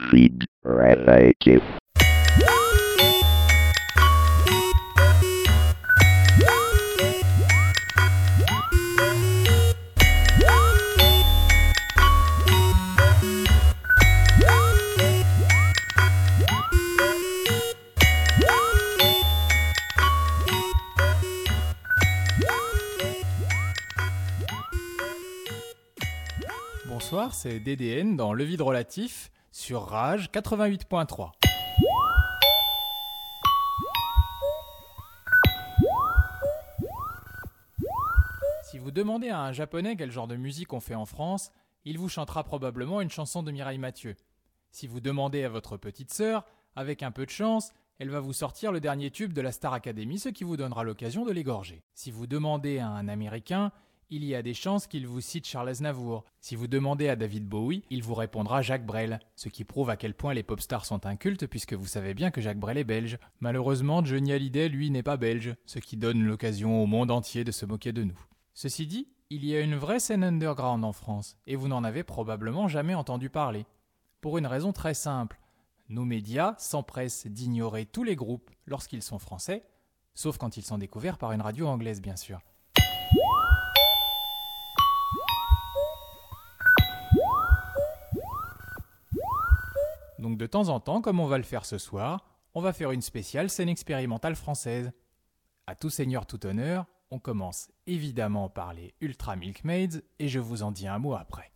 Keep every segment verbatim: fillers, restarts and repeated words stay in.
Feed Radio. Bonsoir, c'est D D N dans Le Vide Relatif sur Rage quatre-vingt-huit point trois. Si vous demandez à un japonais quel genre de musique on fait en France, il vous chantera probablement une chanson de Mireille Mathieu. Si vous demandez à votre petite sœur, avec un peu de chance, elle va vous sortir le dernier tube de la Star Academy, ce qui vous donnera l'occasion de l'égorger. Si vous demandez à un Américain, il y a des chances qu'il vous cite Charles Aznavour. Si vous demandez à David Bowie, il vous répondra Jacques Brel, ce qui prouve à quel point les pop stars sont un culte puisque vous savez bien que Jacques Brel est belge. Malheureusement, Johnny Hallyday, lui, n'est pas belge, ce qui donne l'occasion au monde entier de se moquer de nous. Ceci dit, il y a une vraie scène underground en France, et vous n'en avez probablement jamais entendu parler. Pour une raison très simple, nos médias s'empressent d'ignorer tous les groupes lorsqu'ils sont français, sauf quand ils sont découverts par une radio anglaise bien sûr. Donc de temps en temps, comme on va le faire ce soir, on va faire une spéciale scène expérimentale française. À tout seigneur, tout honneur, on commence évidemment par les Ultra Milkmaids et je vous en dis un mot après.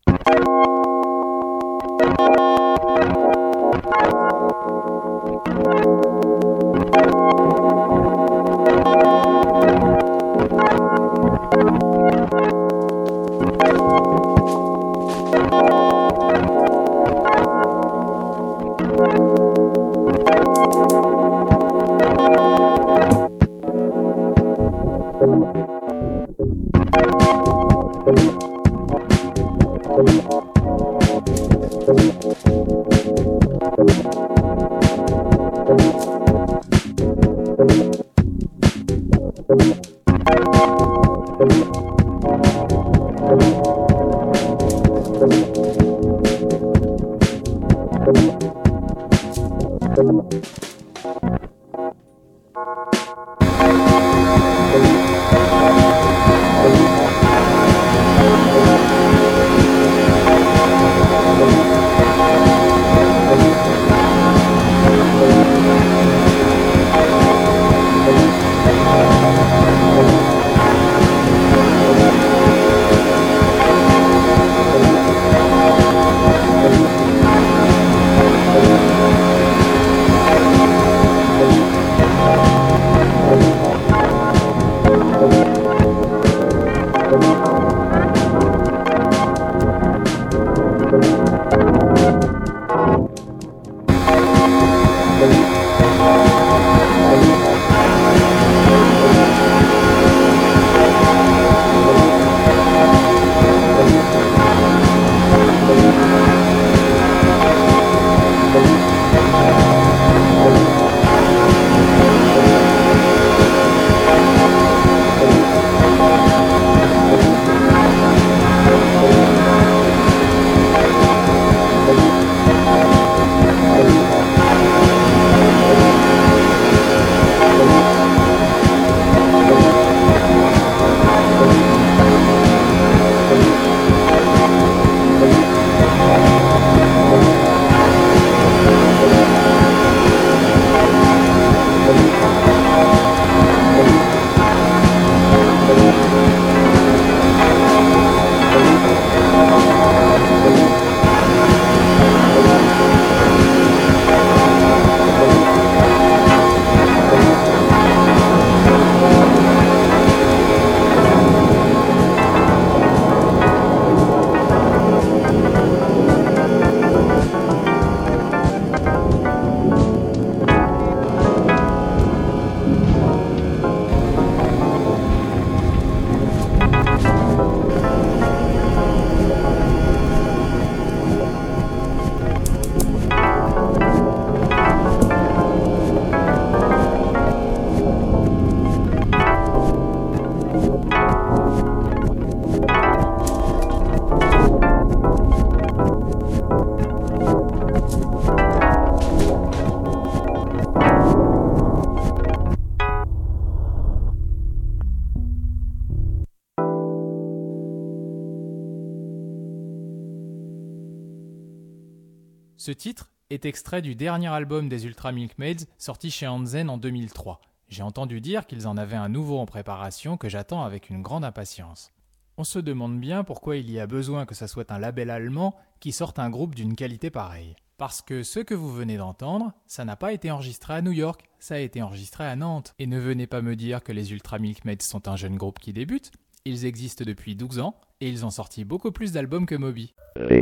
Ce titre est extrait du dernier album des Ultra Milkmaids sorti chez Hansen en deux mille trois. J'ai entendu dire qu'ils en avaient un nouveau en préparation que j'attends avec une grande impatience. On se demande bien pourquoi il y a besoin que ça soit un label allemand qui sorte un groupe d'une qualité pareille. Parce que ce que vous venez d'entendre, ça n'a pas été enregistré à New York, ça a été enregistré à Nantes. Et ne venez pas me dire que les Ultra Milkmaids sont un jeune groupe qui débute. Ils existent depuis douze ans et ils ont sorti beaucoup plus d'albums que Moby.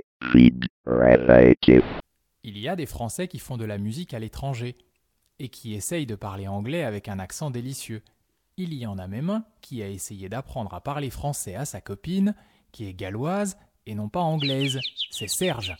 Il y a des Français qui font de la musique à l'étranger et qui essayent de parler anglais avec un accent délicieux. Il y en a même un qui a essayé d'apprendre à parler français à sa copine, qui est galloise et non pas anglaise. C'est Serge.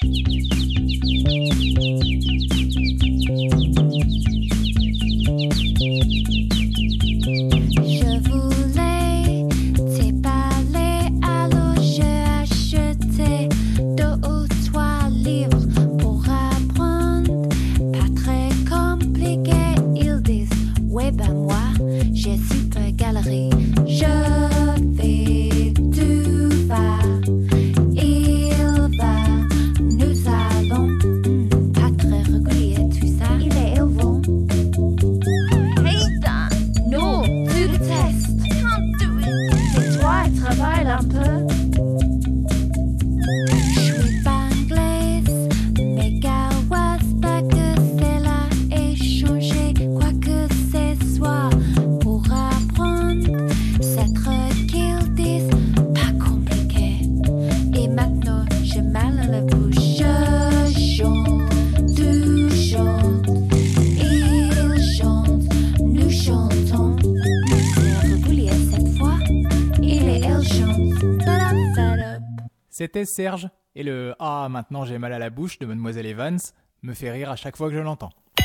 C'était Serge, et le « Ah, maintenant j'ai mal à la bouche » de Mademoiselle Evans me fait rire à chaque fois que je l'entends.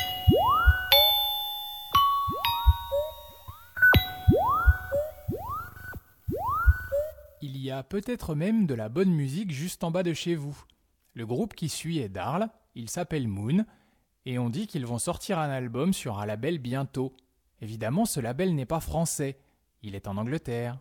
Il y a peut-être même de la bonne musique juste en bas de chez vous. Le groupe qui suit est d'Arles, il s'appelle Moon, et on dit qu'ils vont sortir un album sur un label bientôt. Évidemment, ce label n'est pas français, il est en Angleterre.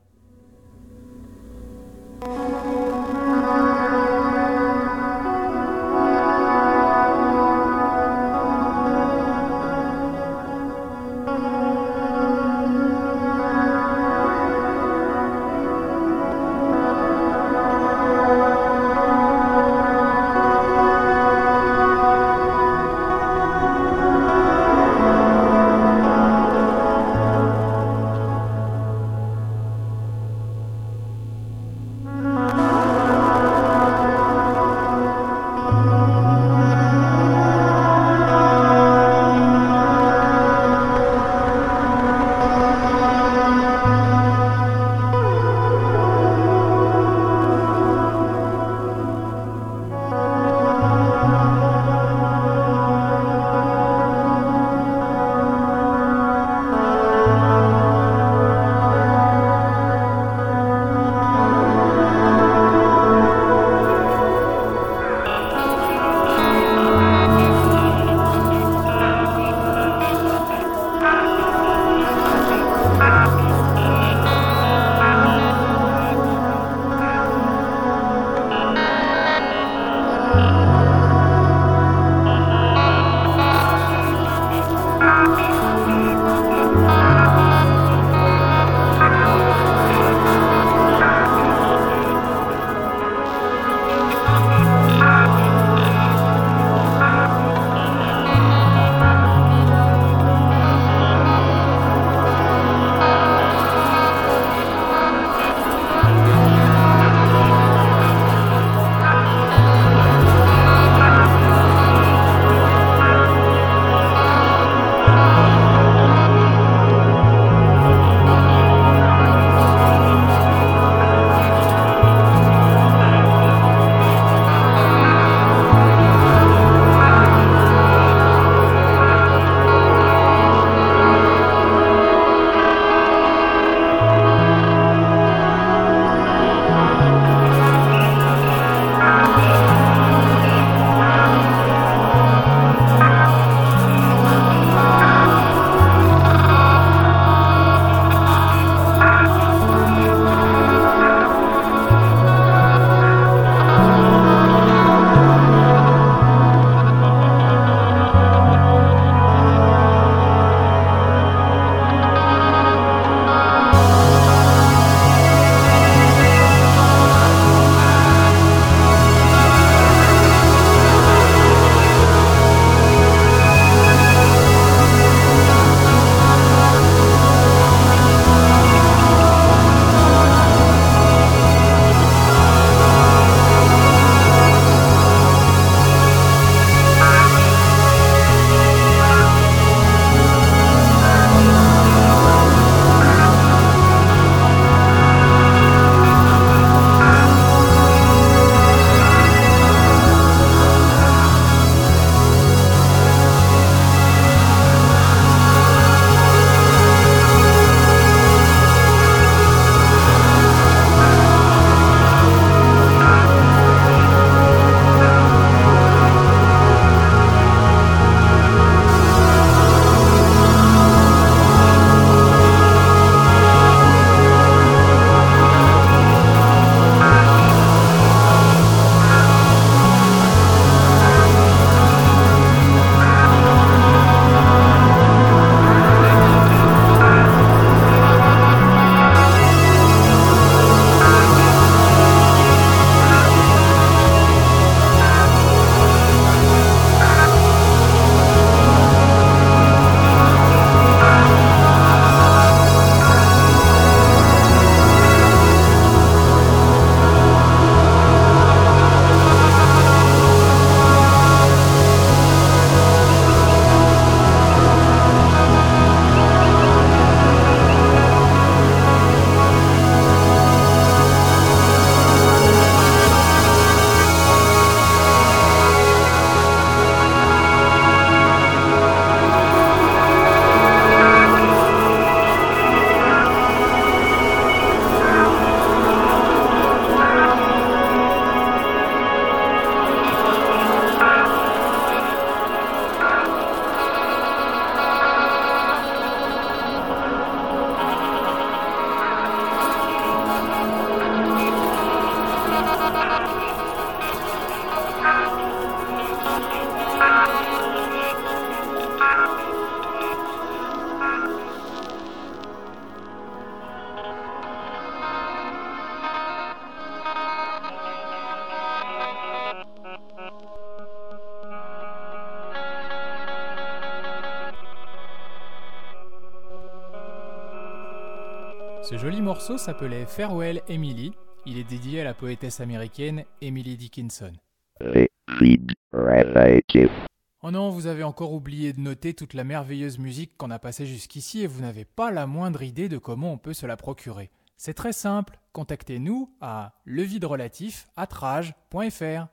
Ce joli morceau s'appelait Farewell Emily. Il est dédié à la poétesse américaine Emily Dickinson. Feed relative. Oh non, vous avez encore oublié de noter toute la merveilleuse musique qu'on a passée jusqu'ici et vous n'avez pas la moindre idée de comment on peut se la procurer. C'est très simple, contactez-nous à leviderelatif arobase rage point f r.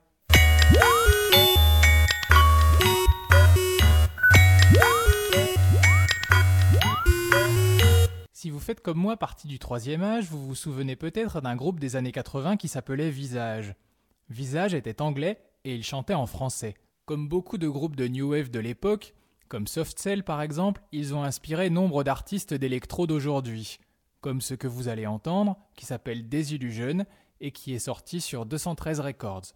Si vous faites comme moi partie du troisième âge, vous vous souvenez peut-être d'un groupe des années quatre-vingts qui s'appelait Visage. Visage était anglais et il chantait en français. Comme beaucoup de groupes de New Wave de l'époque, comme Soft Cell par exemple, ils ont inspiré nombre d'artistes d'électro d'aujourd'hui, comme ce que vous allez entendre, qui s'appelle Desillusion et qui est sorti sur deux cent treize Records.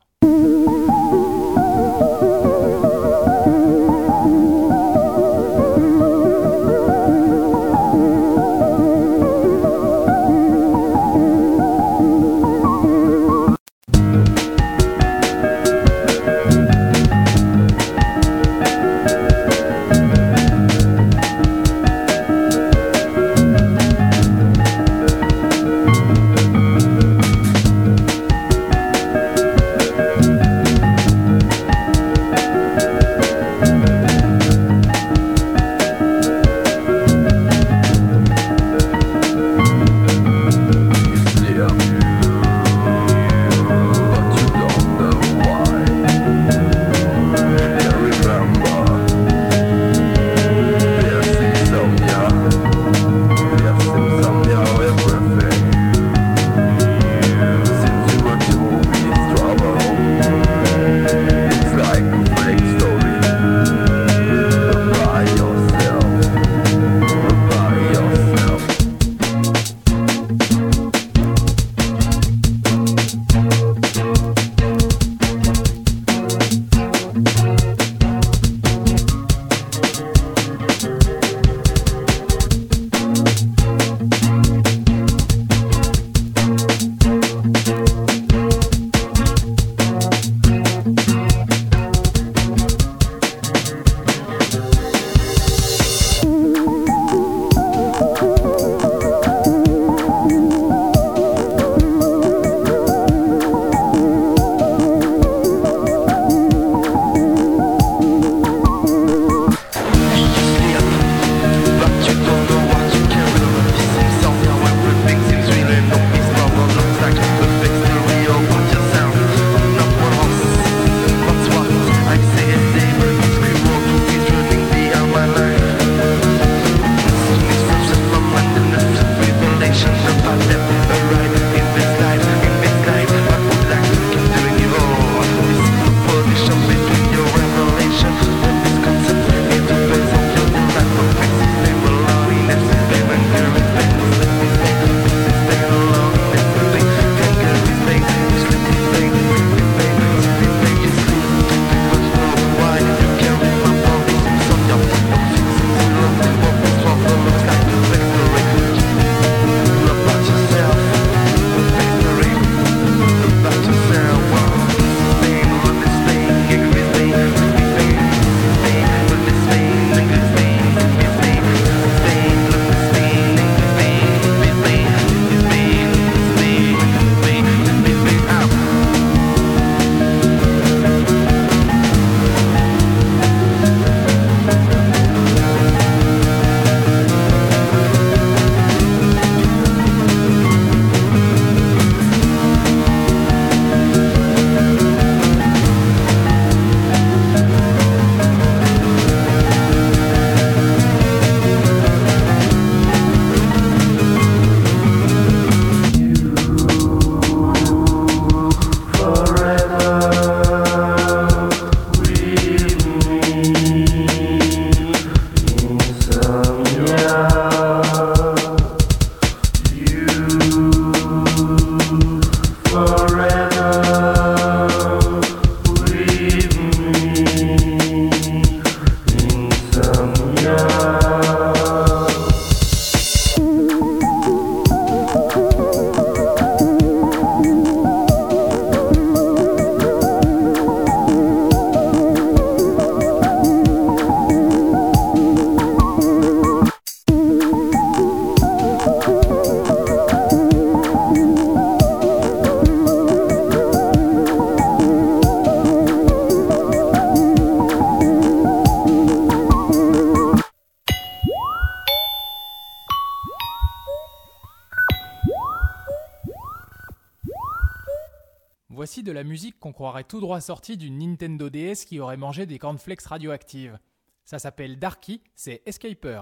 de la musique qu'on croirait tout droit sortie d'une Nintendo D S qui aurait mangé des cornflakes radioactives. Ça s'appelle Darky, c'est Escaper.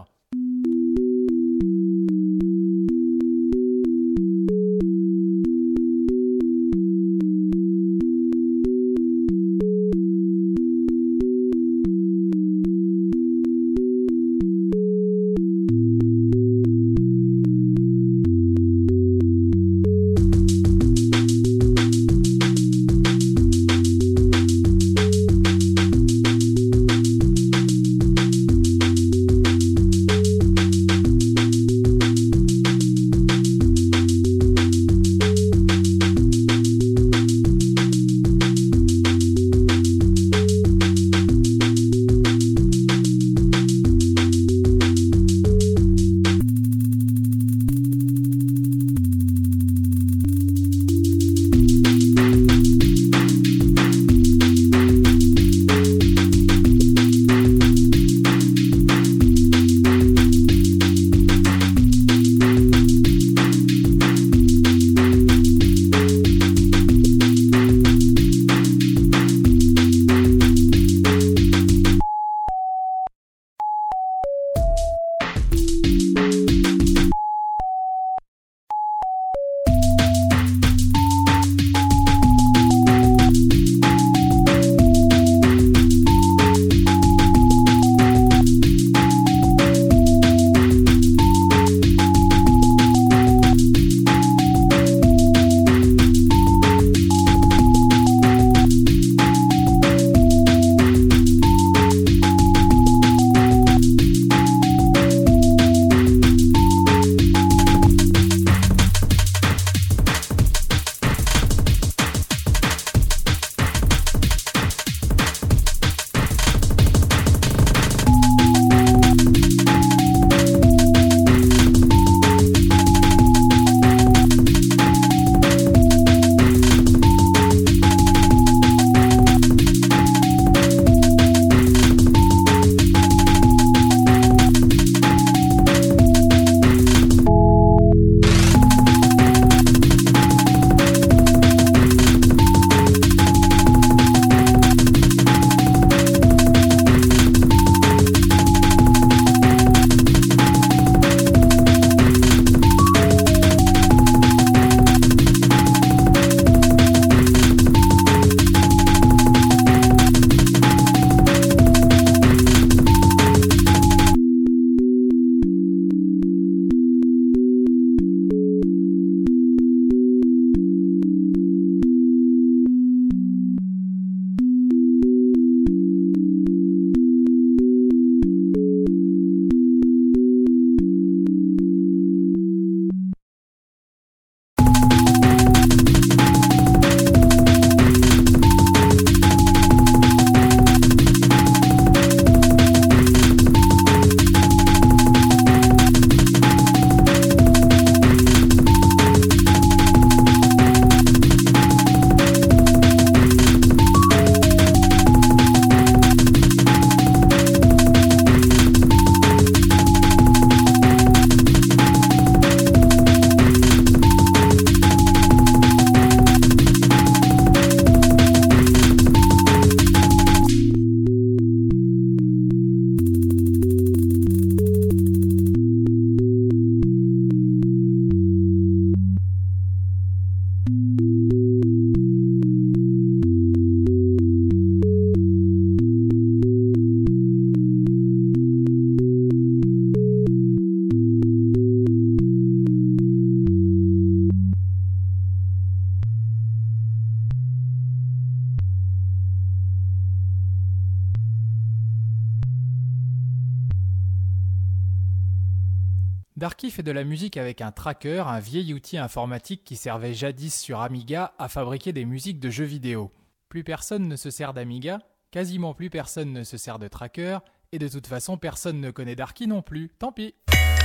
Darky fait de la musique avec un tracker, un vieil outil informatique qui servait jadis sur Amiga à fabriquer des musiques de jeux vidéo. Plus personne ne se sert d'Amiga, quasiment plus personne ne se sert de tracker, et de toute façon personne ne connaît Darky non plus, tant pis.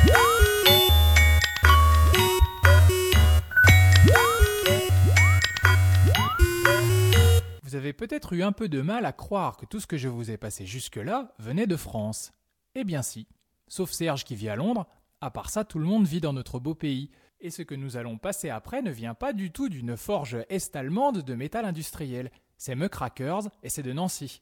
Vous avez peut-être eu un peu de mal à croire que tout ce que je vous ai passé jusque-là venait de France. Eh bien si, sauf Serge qui vit à Londres, à part ça tout le monde vit dans notre beau pays. Et ce que nous allons passer après ne vient pas du tout d'une forge est-allemande de métal industriel. C'est Muckrakers et c'est de Nancy.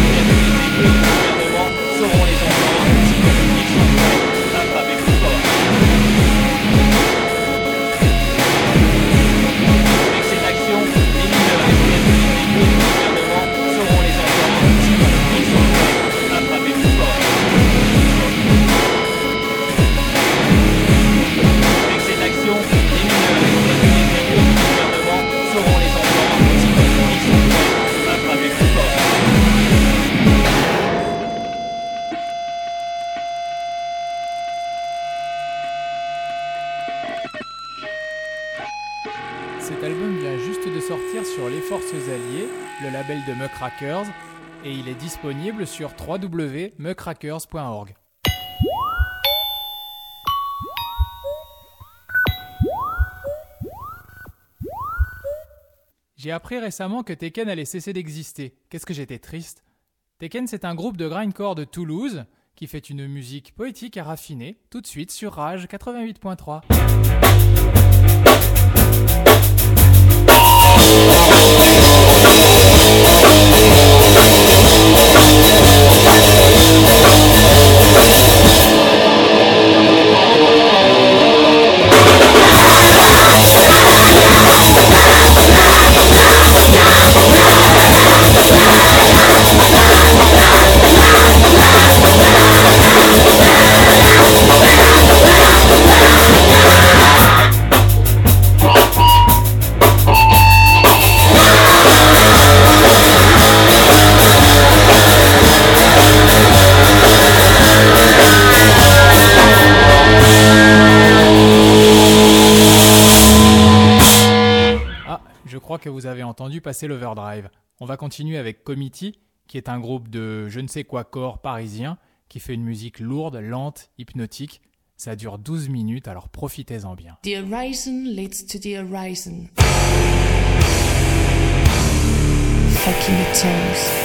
Avec cet album vient juste de sortir sur Les Forces Alliées, le label de Muckrakers, et il est disponible sur w w w point muckrakers point org. J'ai appris récemment que Tekken allait cesser d'exister. Qu'est-ce que j'étais triste. Tekken, c'est un groupe de grindcore de Toulouse qui fait une musique poétique et raffinée, tout de suite sur Rage quatre-vingt-huit point trois. Je crois que vous avez entendu passer l'Overdrive. On va continuer avec Committee, qui est un groupe de je ne sais quoi corps parisien, qui fait une musique lourde, lente, hypnotique. Ça dure douze minutes, alors profitez-en bien. The horizon leads to the horizon. Fucking the toes.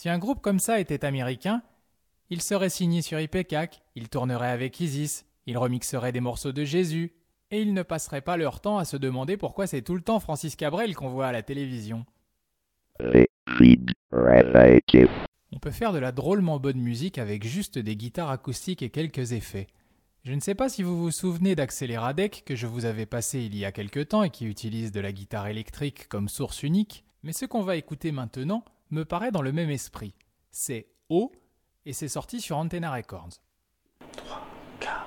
Si un groupe comme ça était américain, il serait signé sur Ipecac, il tournerait avec Isis, il remixerait des morceaux de Jésus, et ils ne passeraient pas leur temps à se demander pourquoi c'est tout le temps Francis Cabrel qu'on voit à la télévision. Liquid Radio. On peut faire de la drôlement bonne musique avec juste des guitares acoustiques et quelques effets. Je ne sais pas si vous vous souvenez d'Accéléradec que je vous avais passé il y a quelque temps et qui utilise de la guitare électrique comme source unique, mais ce qu'on va écouter maintenant me paraît dans le même esprit. C'est O et c'est sorti sur Antenna Records. trois, quatre.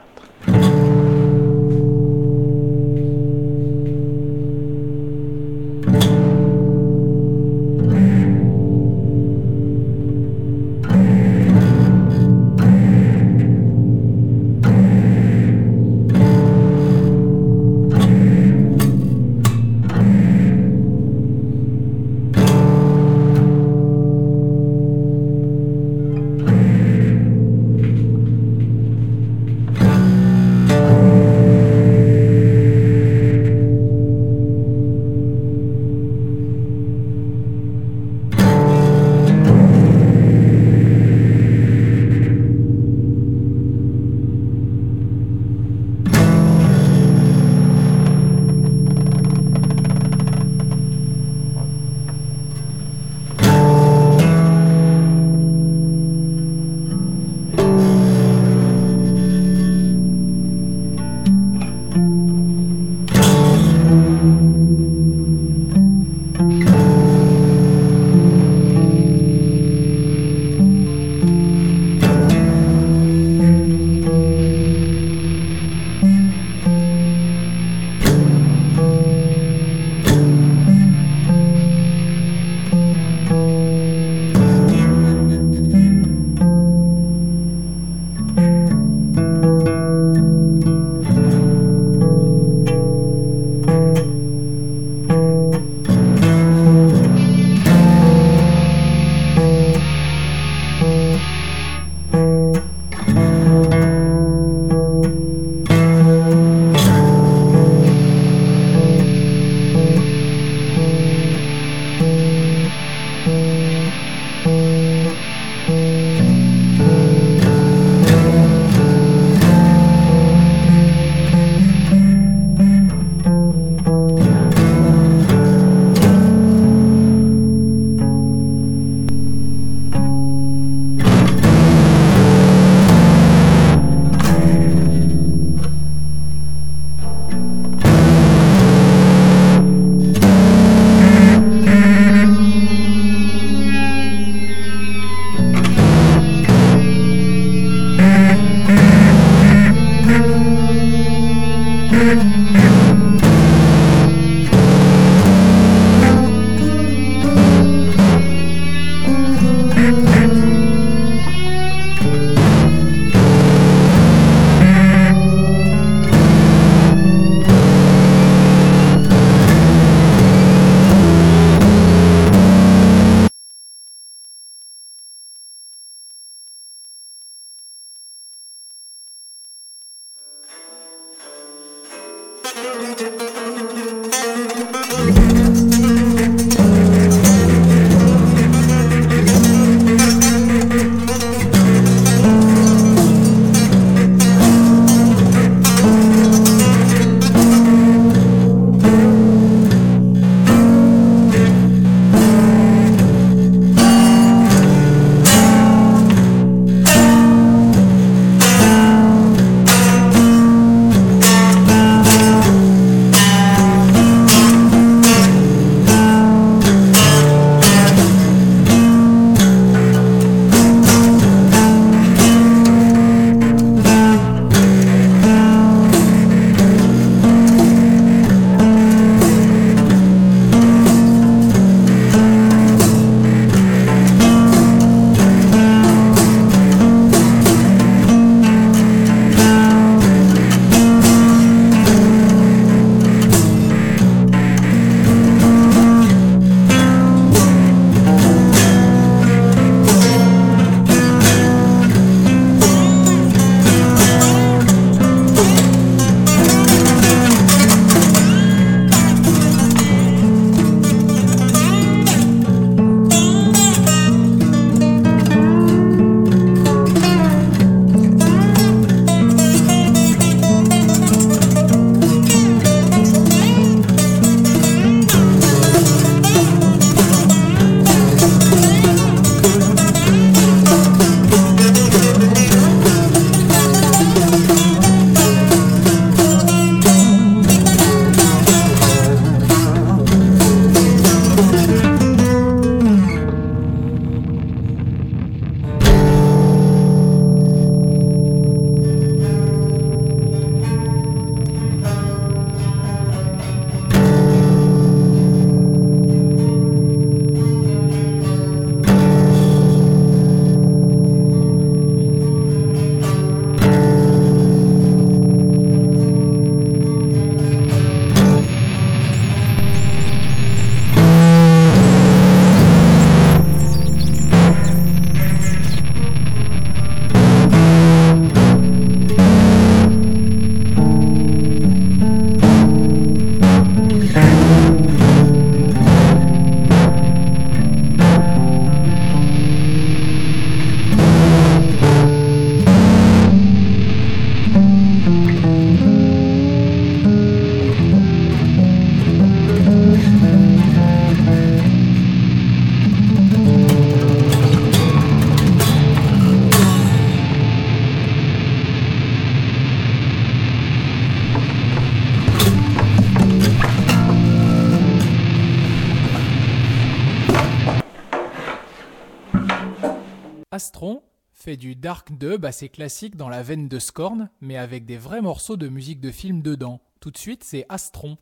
Astron fait du dark dub assez classique dans la veine de Scorn, mais avec des vrais morceaux de musique de film dedans. Tout de suite, c'est Astron.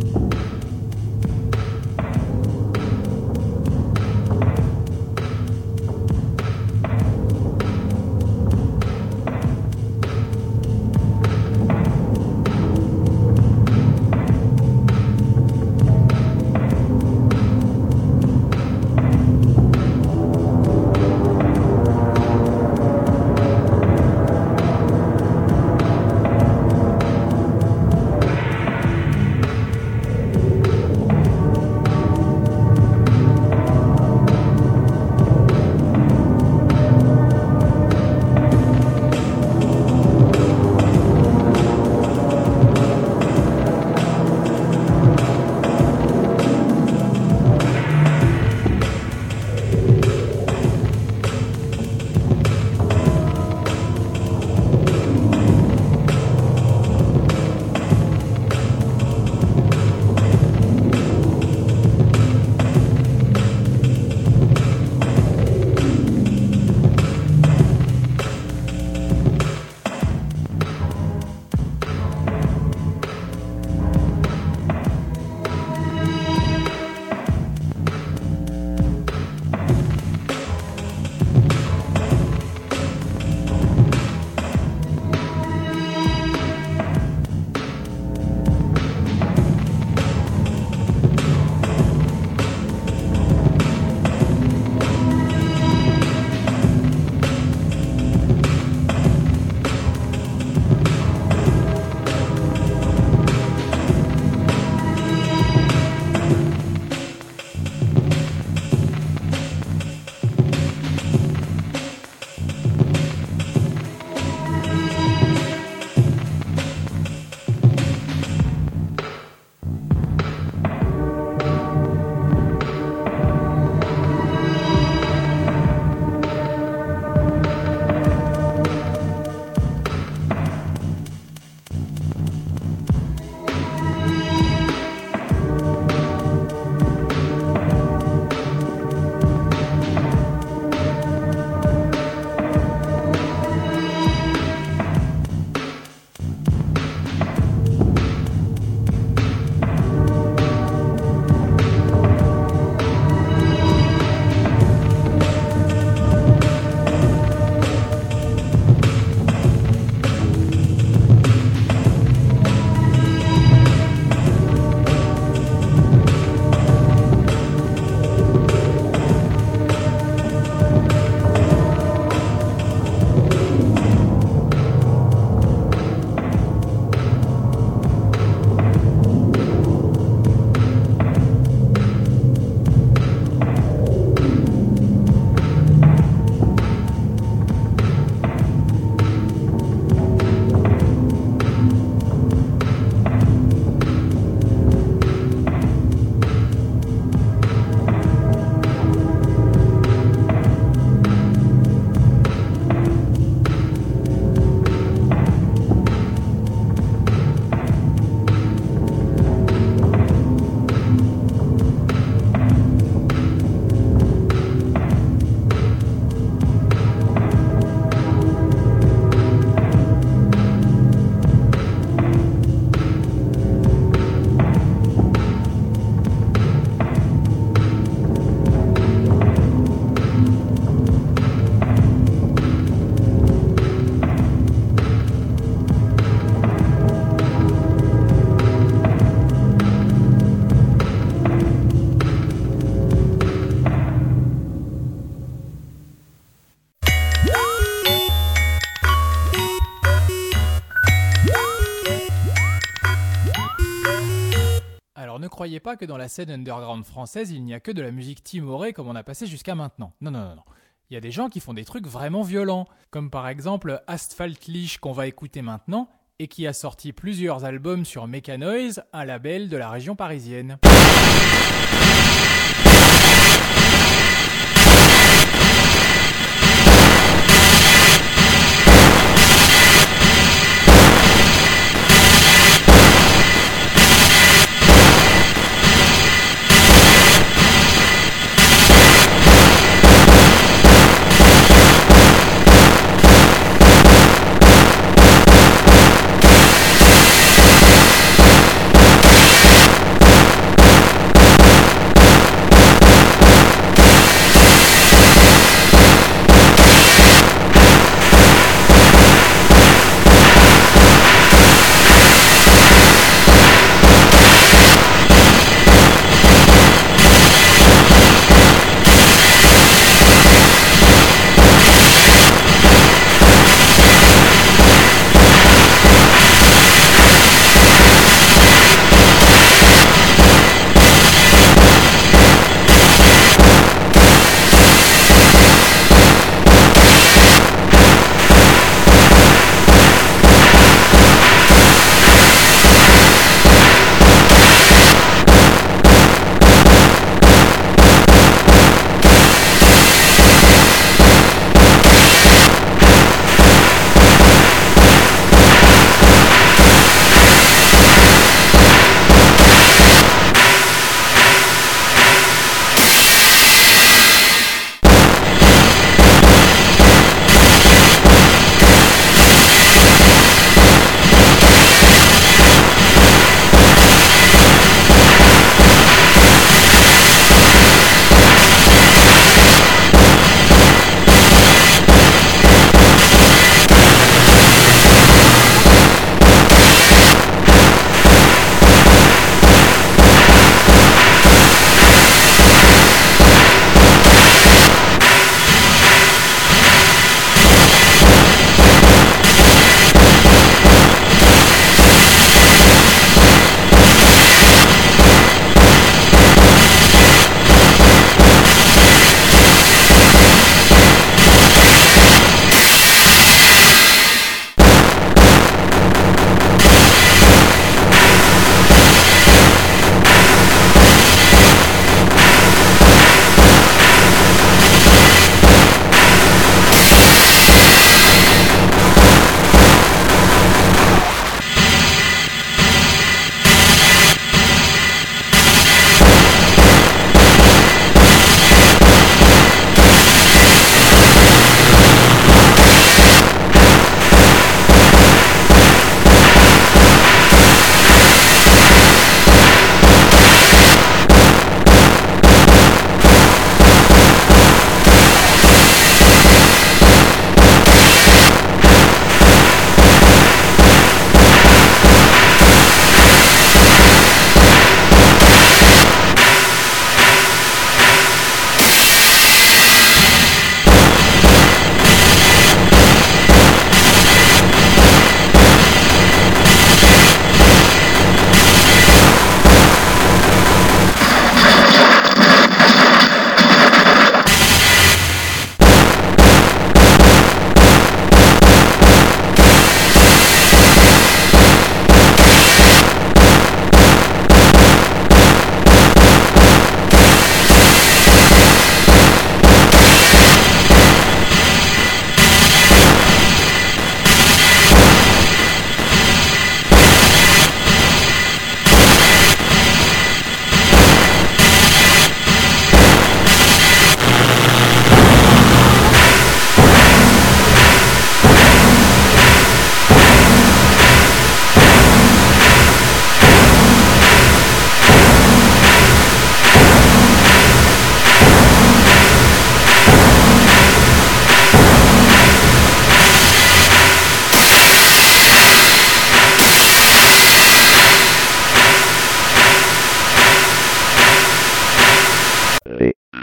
ne croyez pas que dans la scène underground française, il n'y a que de la musique timorée comme on a passé jusqu'à maintenant. Non, non, non, non. Il y a des gens qui font des trucs vraiment violents, comme par exemple Asphalt Leash qu'on va écouter maintenant, et qui a sorti plusieurs albums sur Mechanoise, un label de la région parisienne.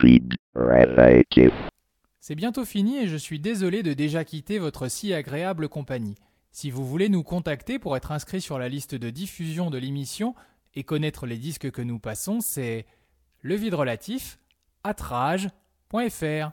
Acid Relative. C'est bientôt fini et je suis désolé de déjà quitter votre si agréable compagnie. Si vous voulez nous contacter pour être inscrit sur la liste de diffusion de l'émission et connaître les disques que nous passons, c'est le vide relatif arobase rage point f r.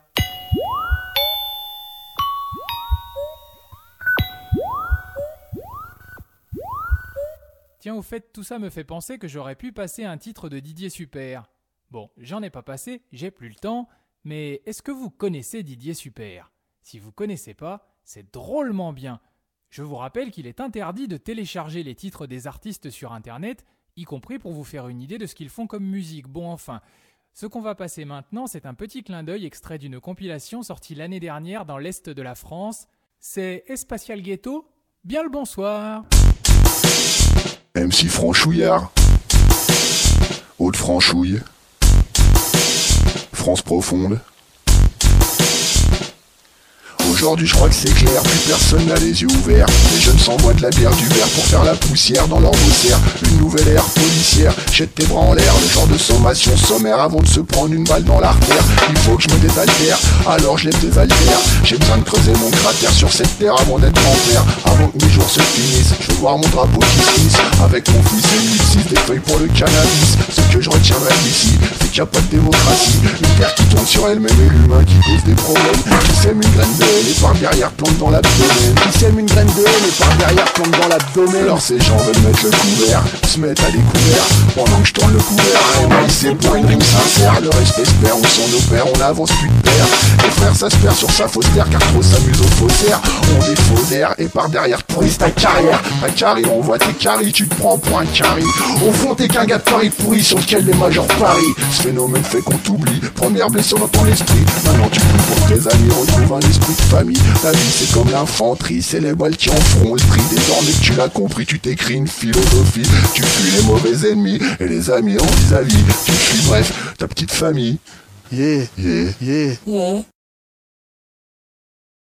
Tiens, au fait, tout ça me fait penser que j'aurais pu passer un titre de Didier Super. Bon, j'en ai pas passé, j'ai plus le temps, mais est-ce que vous connaissez Didier Super ? Si vous connaissez pas, c'est drôlement bien. Je vous rappelle qu'il est interdit de télécharger les titres des artistes sur Internet, y compris pour vous faire une idée de ce qu'ils font comme musique. Bon, enfin, ce qu'on va passer maintenant, c'est un petit clin d'œil extrait d'une compilation sortie l'année dernière dans l'Est de la France. C'est Espacial Ghetto. Bien le bonsoir. M C Franchouillard, Haute-Franchouille, France profonde. Aujourd'hui je crois que c'est clair, plus personne n'a les yeux ouverts. Les jeunes s'envoient de la bière du verre pour faire la poussière dans leur bossaire. Une nouvelle ère policière, jette tes bras en l'air. Le genre de sommation sommaire avant de se prendre une balle dans l'artère. Il faut que je me désaltère, alors je lève des haltères. J'ai besoin de creuser mon cratère sur cette terre avant d'être grand père. Avant que mes jours se finissent, je veux voir mon drapeau qui se hisse. Avec mon fils et une six des feuilles pour le cannabis. Ce que je retiendrai d'ici, c'est qu'il n'y a pas de démocratie. Une terre qui tourne sur elle-même et l'humain qui cause des problèmes. Qui sème une graine de haine et par derrière plante dans l'abdomen. Qui sème une graine de haine et par derrière plante dans l'abdomen. Alors ces gens veulent mettre le couvert, se mettre à découvert pendant que je tourne le couvert. Et moi c'est pour une rime sincère. Le respect se perd, on s'en opère, on avance plus de pair. Les frères ça se perd sur sa fausse terre car trop s'amuse aux faussaires. On des faux airs et par derrière pourrisse ta carrière. Ta carrière, on voit tes caries, tu te prends pour un carry. Au fond t'es qu'un gars de Paris pourri sur lequel les majors parient. Ce phénomène fait qu'on t'oublie, première blessure dans ton esprit. Maintenant tu pries pour tes amis, retrouve un esprit de famille. La vie c'est comme l'infanterie, c'est les balles qui en feront le tri. Désormais que tu l'as compris, tu t'écris une philosophie. Tu fuis les mauvais ennemis et les amis en vis-à-vis. Tu fuis bref ta petite famille. Yeah, yeah, yeah, yeah.